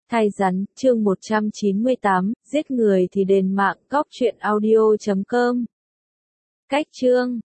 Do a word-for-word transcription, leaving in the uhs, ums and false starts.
Thai rắn, chương một trăm chín mươi tám, giết người thì đền mạng, cóc truyện audio chấm com. Cách chương